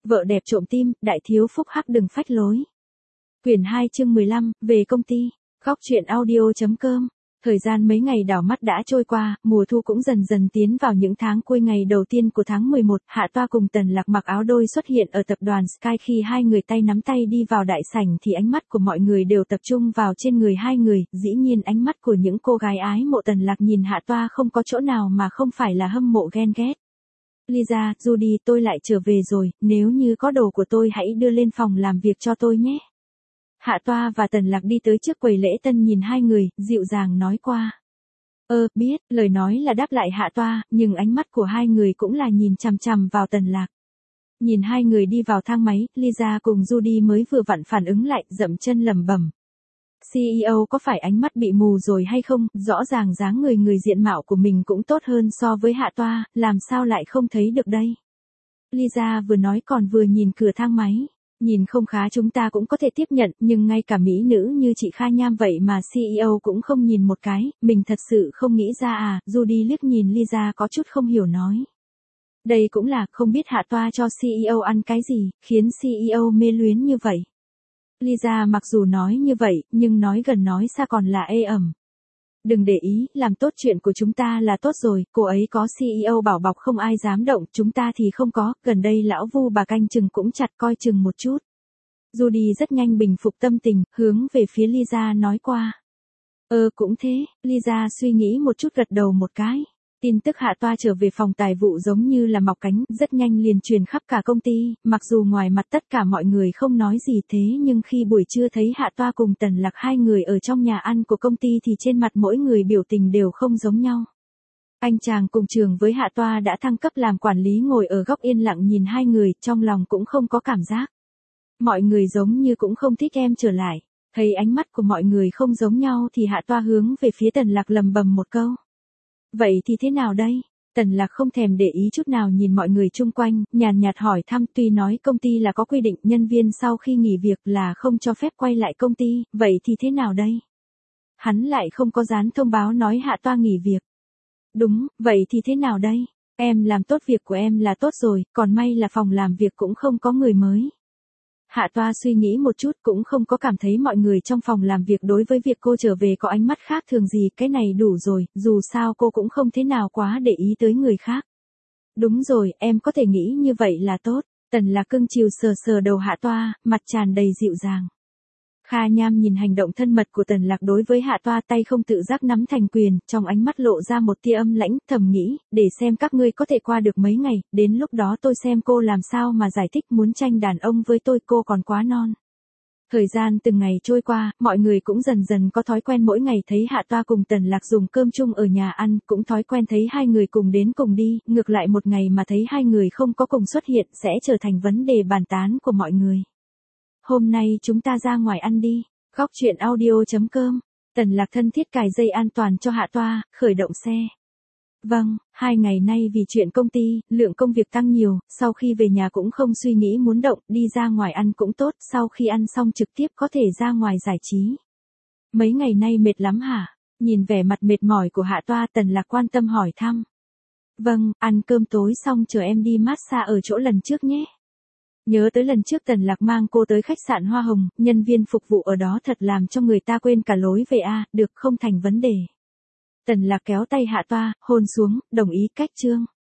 Vợ đẹp trộm tim, đại thiếu phúc hắc đừng phách lối. Quyển 2 chương 15, về công ty. Góc truyện audio.com. Thời gian mấy ngày đảo mắt đã trôi qua, mùa thu cũng dần dần tiến vào những tháng cuối ngày đầu tiên của tháng 11, Hạ Toa cùng Tần Lạc mặc áo đôi xuất hiện ở tập đoàn Sky. Khi hai người tay nắm tay đi vào đại sảnh thì ánh mắt của mọi người đều tập trung vào trên người hai người, dĩ nhiên ánh mắt của những cô gái ái mộ Tần Lạc nhìn Hạ Toa không có chỗ nào mà không phải là hâm mộ ghen ghét. Lisa, Judy, tôi lại trở về rồi, nếu như có đồ của tôi hãy đưa lên phòng làm việc cho tôi nhé. Hạ Toa và Tần Lạc đi tới trước quầy lễ tân nhìn hai người, dịu dàng nói qua. Biết, lời nói là đáp lại Hạ Toa, nhưng ánh mắt của hai người cũng là nhìn chằm chằm vào Tần Lạc. Nhìn hai người đi vào thang máy, Lisa cùng Judy mới vừa vặn phản ứng lại, dậm chân lẩm bẩm. CEO có phải ánh mắt bị mù rồi hay không, rõ ràng dáng người diện mạo của mình cũng tốt hơn so với Hạ Toa, làm sao lại không thấy được đây. Lisa vừa nói còn vừa nhìn cửa thang máy. Nhìn không khá chúng ta cũng có thể tiếp nhận, nhưng ngay cả mỹ nữ như chị Kha Nham vậy mà CEO cũng không nhìn một cái, mình thật sự không nghĩ ra à. Judy liếc nhìn Lisa có chút không hiểu nói. Đây cũng là không biết Hạ Toa cho CEO ăn cái gì, khiến CEO mê luyến như vậy. Lisa mặc dù nói như vậy, nhưng nói gần nói xa còn là ê ẩm. Đừng để ý, làm tốt chuyện của chúng ta là tốt rồi, cô ấy có CEO bảo bọc không ai dám động, chúng ta thì không có, gần đây lão Vu bà canh chừng cũng chặt coi chừng một chút. Judy rất nhanh bình phục tâm tình, hướng về phía Lisa nói qua. Cũng thế, Lisa suy nghĩ một chút gật đầu một cái. Tin tức Hạ Toa trở về phòng tài vụ giống như là mọc cánh, rất nhanh liền truyền khắp cả công ty, mặc dù ngoài mặt tất cả mọi người không nói gì thế nhưng khi buổi trưa thấy Hạ Toa cùng Tần Lạc hai người ở trong nhà ăn của công ty thì trên mặt mỗi người biểu tình đều không giống nhau. Anh chàng cùng trường với Hạ Toa đã thăng cấp làm quản lý ngồi ở góc yên lặng nhìn hai người, trong lòng cũng không có cảm giác. Mọi người giống như cũng không thích em trở lại, thấy ánh mắt của mọi người không giống nhau thì Hạ Toa hướng về phía Tần Lạc lầm bầm một câu. Vậy thì thế nào đây? Tần Lạc không thèm để ý chút nào nhìn mọi người chung quanh, nhàn nhạt hỏi thăm. Tuy nói công ty là có quy định nhân viên sau khi nghỉ việc là không cho phép quay lại công ty, vậy thì thế nào đây? Hắn lại không có dán thông báo nói Hạ Toa nghỉ việc. Đúng, vậy thì thế nào đây? Em làm tốt việc của em là tốt rồi, còn may là phòng làm việc cũng không có người mới. Hạ Toa suy nghĩ một chút cũng không có cảm thấy mọi người trong phòng làm việc đối với việc cô trở về có ánh mắt khác thường gì, cái này đủ rồi, dù sao cô cũng không thế nào quá để ý tới người khác. Đúng rồi, em có thể nghĩ như vậy là tốt. Tần Lạc cưng chiều sờ sờ đầu Hạ Toa, mặt tràn đầy dịu dàng. Kha Nham nhìn hành động thân mật của Tần Lạc đối với Hạ Toa, tay không tự giác nắm thành quyền, trong ánh mắt lộ ra một tia âm lãnh, thầm nghĩ, để xem các ngươi có thể qua được mấy ngày, đến lúc đó tôi xem cô làm sao mà giải thích muốn tranh đàn ông với tôi, cô còn quá non. Thời gian từng ngày trôi qua, mọi người cũng dần dần có thói quen mỗi ngày thấy Hạ Toa cùng Tần Lạc dùng cơm chung ở nhà ăn, cũng thói quen thấy hai người cùng đến cùng đi, ngược lại một ngày mà thấy hai người không có cùng xuất hiện sẽ trở thành vấn đề bàn tán của mọi người. Hôm nay chúng ta ra ngoài ăn đi. Góc truyện audio.com. Tần Lạc thân thiết cài dây an toàn cho Hạ Toa, khởi động xe. Vâng, 2 ngày nay vì chuyện công ty, lượng công việc tăng nhiều, sau khi về nhà cũng không suy nghĩ muốn động, đi ra ngoài ăn cũng tốt, sau khi ăn xong trực tiếp có thể ra ngoài giải trí. Mấy ngày nay mệt lắm hả? Nhìn vẻ mặt mệt mỏi của Hạ Toa, Tần Lạc quan tâm hỏi thăm. Vâng, ăn cơm tối xong chờ em đi massage ở chỗ lần trước nhé. Nhớ tới lần trước Tần Lạc mang cô tới khách sạn Hoa Hồng, nhân viên phục vụ ở đó thật làm cho người ta quên cả lối về được không thành vấn đề. Tần Lạc kéo tay Hạ Toa, hôn xuống, đồng ý cách chương.